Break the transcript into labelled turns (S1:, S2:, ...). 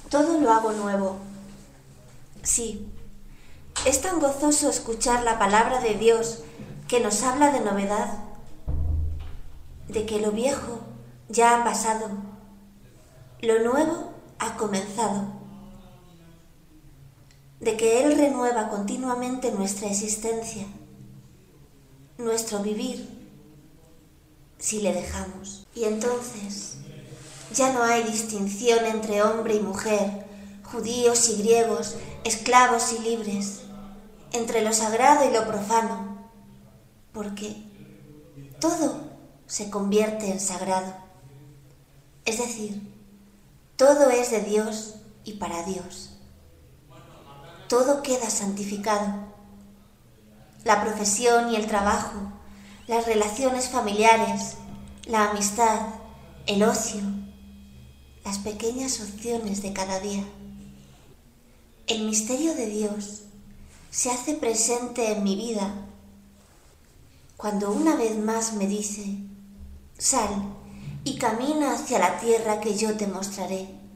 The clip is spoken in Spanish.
S1: Todo lo hago nuevo. Sí, es tan gozoso escuchar la palabra de Dios que nos habla de novedad, de que lo viejo ya ha pasado, lo nuevo ha comenzado, de que Él renueva continuamente nuestra existencia, nuestro vivir, si le dejamos. Y entonces ya no hay distinción entre hombre y mujer, judíos y griegos, esclavos y libres, entre lo sagrado y lo profano, porque todo se convierte en sagrado. Es decir, todo es de Dios y para Dios. Todo queda santificado. La profesión y el trabajo, las relaciones familiares, la amistad, el ocio, las pequeñas opciones de cada día. El misterio de Dios se hace presente en mi vida cuando una vez más me dice: sal y camina hacia la tierra que yo te mostraré.